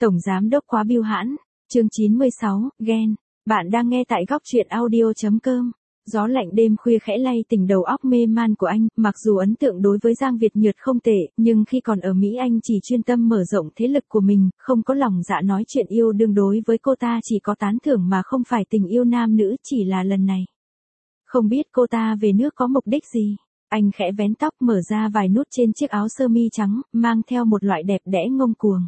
Tổng giám đốc quá bưu hãn. Chương 96, ghen. Bạn đang nghe tại góc truyện audio.com. Gió lạnh đêm khuya khẽ lay tỉnh đầu óc mê man của anh, mặc dù ấn tượng đối với Giang Việt Nhược không tệ, nhưng khi còn ở Mỹ anh chỉ chuyên tâm mở rộng thế lực của mình, không có lòng dạ nói chuyện yêu đương. Đối với cô ta chỉ có tán thưởng mà không phải tình yêu nam nữ. Chỉ là lần này, không biết cô ta về nước có mục đích gì. Anh khẽ vén tóc, mở ra vài nút trên chiếc áo sơ mi trắng, mang theo một loại đẹp đẽ ngông cuồng.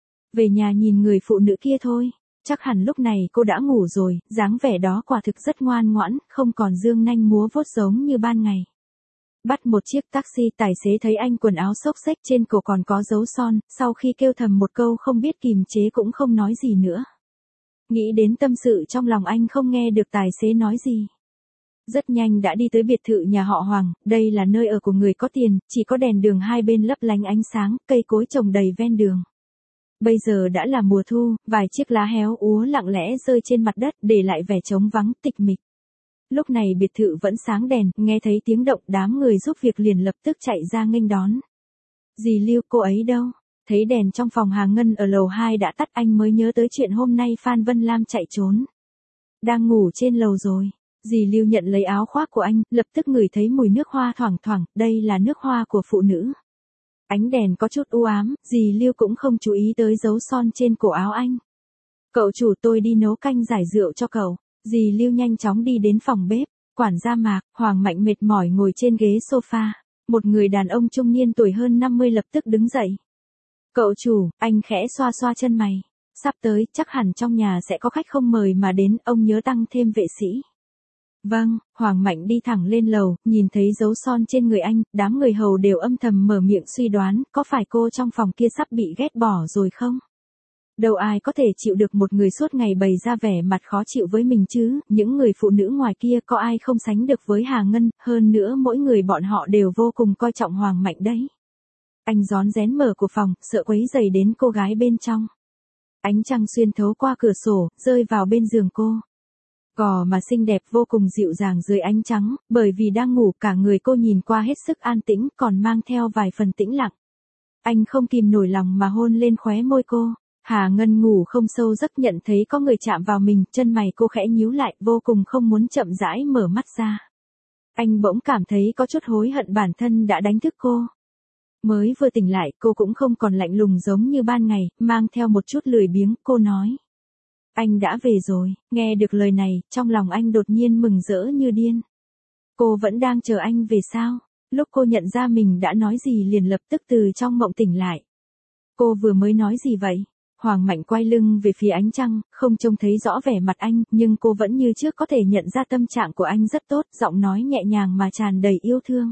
Về nhà nhìn người phụ nữ kia thôi. Chắc hẳn lúc này cô đã ngủ rồi, dáng vẻ đó quả thực rất ngoan ngoãn, không còn dương nanh múa vuốt giống như ban ngày. Bắt một chiếc taxi, tài xế thấy anh quần áo xốc xếch, trên cổ còn có dấu son, sau khi kêu thầm một câu không biết kìm chế cũng không nói gì nữa. Nghĩ đến tâm sự trong lòng anh không nghe được tài xế nói gì. Rất nhanh đã đi tới biệt thự nhà họ Hoàng, đây là nơi ở của người có tiền, chỉ có đèn đường hai bên lấp lánh ánh sáng, cây cối trồng đầy ven đường. Bây giờ đã là mùa thu, vài chiếc lá héo úa lặng lẽ rơi trên mặt đất, để lại vẻ trống vắng tịch mịch. Lúc này biệt thự vẫn sáng đèn, nghe thấy tiếng động, đám người giúp việc liền lập tức chạy ra nghênh đón. Dì Lưu, cô ấy đâu? Thấy đèn trong phòng Hà Ngân ở lầu 2 đã tắt, anh mới nhớ tới chuyện hôm nay Phan Vân Lam chạy trốn. Đang ngủ trên lầu rồi. Dì Lưu nhận lấy áo khoác của anh, lập tức ngửi thấy mùi nước hoa thoảng thoảng, đây là nước hoa của phụ nữ. Ánh đèn có chút u ám, dì Lưu cũng không chú ý tới dấu son trên cổ áo anh. Cậu chủ, tôi đi nấu canh giải rượu cho cậu. Dì Lưu nhanh chóng đi đến phòng bếp. Quản gia Mạc, Hoàng Mạnh mệt mỏi ngồi trên ghế sofa. Một người đàn ông trung niên tuổi hơn 50 lập tức đứng dậy. Cậu chủ, anh khẽ xoa xoa chân mày. Sắp tới, chắc hẳn trong nhà sẽ có khách không mời mà đến, ông nhớ tăng thêm vệ sĩ. Vâng, Hoàng Mạnh đi thẳng lên lầu, nhìn thấy dấu son trên người anh, đám người hầu đều âm thầm mở miệng suy đoán, có phải cô trong phòng kia sắp bị ghét bỏ rồi không? Đâu ai có thể chịu được một người suốt ngày bày ra vẻ mặt khó chịu với mình chứ, những người phụ nữ ngoài kia có ai không sánh được với Hà Ngân, hơn nữa mỗi người bọn họ đều vô cùng coi trọng Hoàng Mạnh đấy. Anh rón rén mở cửa phòng, sợ quấy rầy đến cô gái bên trong. Ánh trăng xuyên thấu qua cửa sổ, rơi vào bên giường cô. Gò mà xinh đẹp vô cùng dịu dàng dưới ánh trắng, bởi vì đang ngủ cả người cô nhìn qua hết sức an tĩnh, còn mang theo vài phần tĩnh lặng. Anh không kìm nổi lòng mà hôn lên khóe môi cô. Hà Ngân ngủ không sâu giấc, nhận thấy có người chạm vào mình, chân mày cô khẽ nhíu lại, vô cùng không muốn chậm rãi mở mắt ra. Anh bỗng cảm thấy có chút hối hận bản thân đã đánh thức cô. Mới vừa tỉnh lại, cô cũng không còn lạnh lùng giống như ban ngày, mang theo một chút lười biếng, cô nói. Anh đã về rồi. Nghe được lời này, trong lòng anh đột nhiên mừng rỡ như điên. Cô vẫn đang chờ anh về sao? Lúc cô nhận ra mình đã nói gì liền lập tức từ trong mộng tỉnh lại. Cô vừa mới nói gì vậy? Hoàng Mạnh quay lưng về phía ánh trăng, không trông thấy rõ vẻ mặt anh, nhưng cô vẫn như trước có thể nhận ra tâm trạng của anh rất tốt, giọng nói nhẹ nhàng mà tràn đầy yêu thương.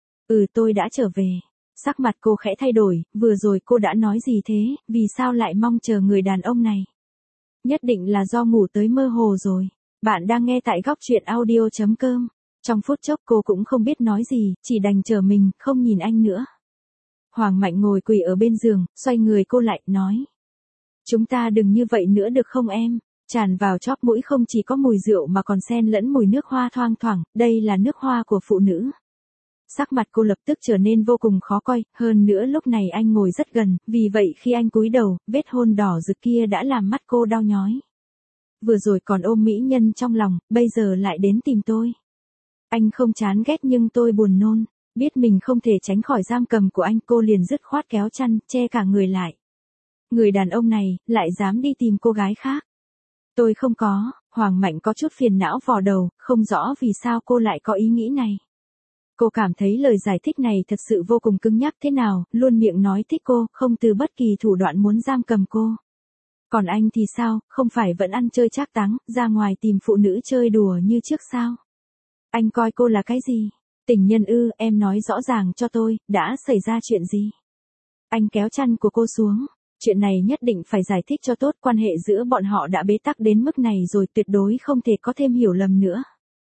Tôi đã trở về. Sắc mặt cô khẽ thay đổi, vừa rồi cô đã nói gì thế, vì sao lại mong chờ người đàn ông này? Nhất định là do ngủ tới mơ hồ rồi. Bạn đang nghe tại góc truyện audio.com. Trong phút chốc cô cũng không biết nói gì, chỉ đành chờ mình, không nhìn anh nữa. Hoàng Mạnh ngồi quỳ ở bên giường, xoay người cô lại, nói. Chúng ta đừng như vậy nữa được không em? Tràn vào chóp mũi không chỉ có mùi rượu mà còn xen lẫn mùi nước hoa thoang thoảng, đây là nước hoa của phụ nữ. Sắc mặt cô lập tức trở nên vô cùng khó coi, hơn nữa lúc này anh ngồi rất gần, vì vậy khi anh cúi đầu, vết hôn đỏ rực kia đã làm mắt cô đau nhói. Vừa rồi còn ôm mỹ nhân trong lòng, bây giờ lại đến tìm tôi. Anh không chán ghét nhưng tôi buồn nôn, biết mình không thể tránh khỏi giam cầm của anh, cô liền dứt khoát kéo chăn, che cả người lại. Người đàn ông này, lại dám đi tìm cô gái khác. Tôi không có. Hoàng Mạnh có chút phiền não vò đầu, không rõ vì sao cô lại có ý nghĩ này. Cô cảm thấy lời giải thích này thật sự vô cùng cứng nhắc thế nào, luôn miệng nói thích cô, không từ bất kỳ thủ đoạn muốn giam cầm cô. Còn anh thì sao, không phải vẫn ăn chơi trác táng, ra ngoài tìm phụ nữ chơi đùa như trước sao? Anh coi cô là cái gì? Tình nhân ư? Em nói rõ ràng cho tôi, đã xảy ra chuyện gì? Anh kéo chăn của cô xuống. Chuyện này nhất định phải giải thích cho tốt, quan hệ giữa bọn họ đã bế tắc đến mức này rồi, tuyệt đối không thể có thêm hiểu lầm nữa.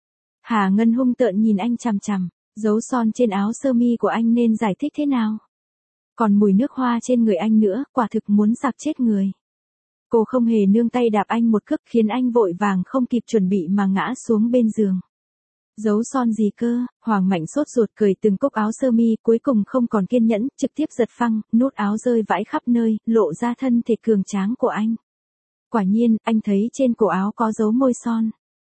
Hà Ngân hung tợn nhìn anh chằm chằm. Dấu son trên áo sơ mi của anh nên giải thích thế nào? Còn mùi nước hoa trên người anh nữa, quả thực muốn sặc chết người. Cô không hề nương tay đạp anh một cước, khiến anh vội vàng không kịp chuẩn bị mà ngã xuống bên giường. Giấu son gì cơ, Hoàng Mạnh sốt ruột cởi từng cúc áo sơ mi, cuối cùng không còn kiên nhẫn, trực tiếp giật phăng, nút áo rơi vãi khắp nơi, lộ ra thân thể cường tráng của anh. Quả nhiên, anh thấy trên cổ áo có dấu môi son.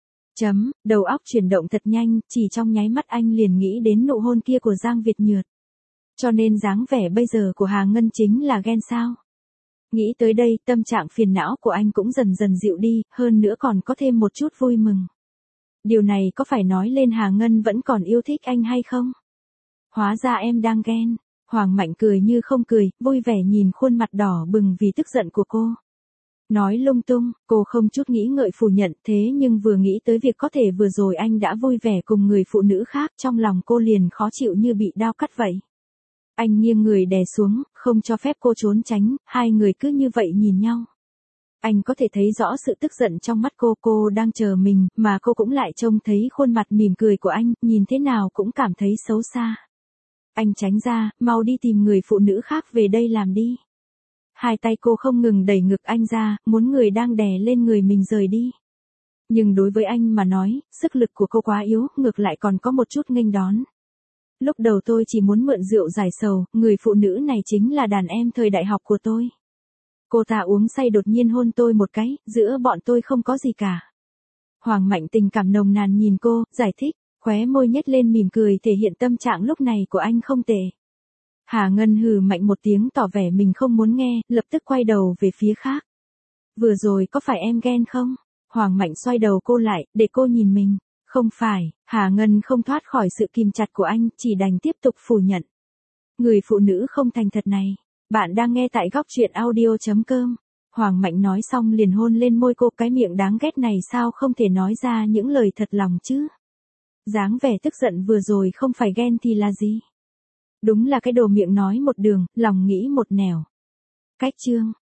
Đầu óc chuyển động thật nhanh, chỉ trong nháy mắt anh liền nghĩ đến nụ hôn kia của Giang Việt Nhược. Cho nên dáng vẻ bây giờ của Hà Ngân chính là ghen sao? Nghĩ tới đây, tâm trạng phiền não của anh cũng dần dần dịu đi, hơn nữa còn có thêm một chút vui mừng. Điều này có phải nói lên Hà Ngân vẫn còn yêu thích anh hay không? Hóa ra em đang ghen. Hoàng Mạnh cười như không cười, vui vẻ nhìn khuôn mặt đỏ bừng vì tức giận của cô. Nói lung tung, cô không chút nghĩ ngợi phủ nhận, thế nhưng vừa nghĩ tới việc có thể vừa rồi anh đã vui vẻ cùng người phụ nữ khác, trong lòng cô liền khó chịu như bị đao cắt vậy. Anh nghiêng người đè xuống, không cho phép cô trốn tránh, hai người cứ như vậy nhìn nhau. Anh có thể thấy rõ sự tức giận trong mắt cô đang chờ mình, mà cô cũng lại trông thấy khuôn mặt mỉm cười của anh, nhìn thế nào cũng cảm thấy xấu xa. Anh tránh ra, mau đi tìm người phụ nữ khác về đây làm đi. Hai tay cô không ngừng đẩy ngực anh ra, muốn người đang đè lên người mình rời đi. Nhưng đối với anh mà nói, sức lực của cô quá yếu, ngược lại còn có một chút nghênh đón. Lúc đầu tôi chỉ muốn mượn rượu giải sầu, người phụ nữ này chính là đàn em thời đại học của tôi. Cô ta uống say đột nhiên hôn tôi một cái, giữa bọn tôi không có gì cả. Hoàng Mạnh tình cảm nồng nàn nhìn cô, giải thích, khóe môi nhếch lên mỉm cười thể hiện tâm trạng lúc này của anh không tệ. Hà Ngân hừ mạnh một tiếng tỏ vẻ mình không muốn nghe, lập tức quay đầu về phía khác. Vừa rồi có phải em ghen không? Hoàng Mạnh xoay đầu cô lại, để cô nhìn mình. Không phải, Hà Ngân không thoát khỏi sự kìm chặt của anh, chỉ đành tiếp tục phủ nhận. Người phụ nữ không thành thật này. Bạn đang nghe tại góc truyện audio.com. Hoàng Mạnh nói xong liền hôn lên môi cô, cái miệng đáng ghét này sao không thể nói ra những lời thật lòng chứ. Dáng vẻ tức giận vừa rồi không phải ghen thì là gì? Đúng là cái đồ miệng nói một đường, lòng nghĩ một nẻo. Cách chương.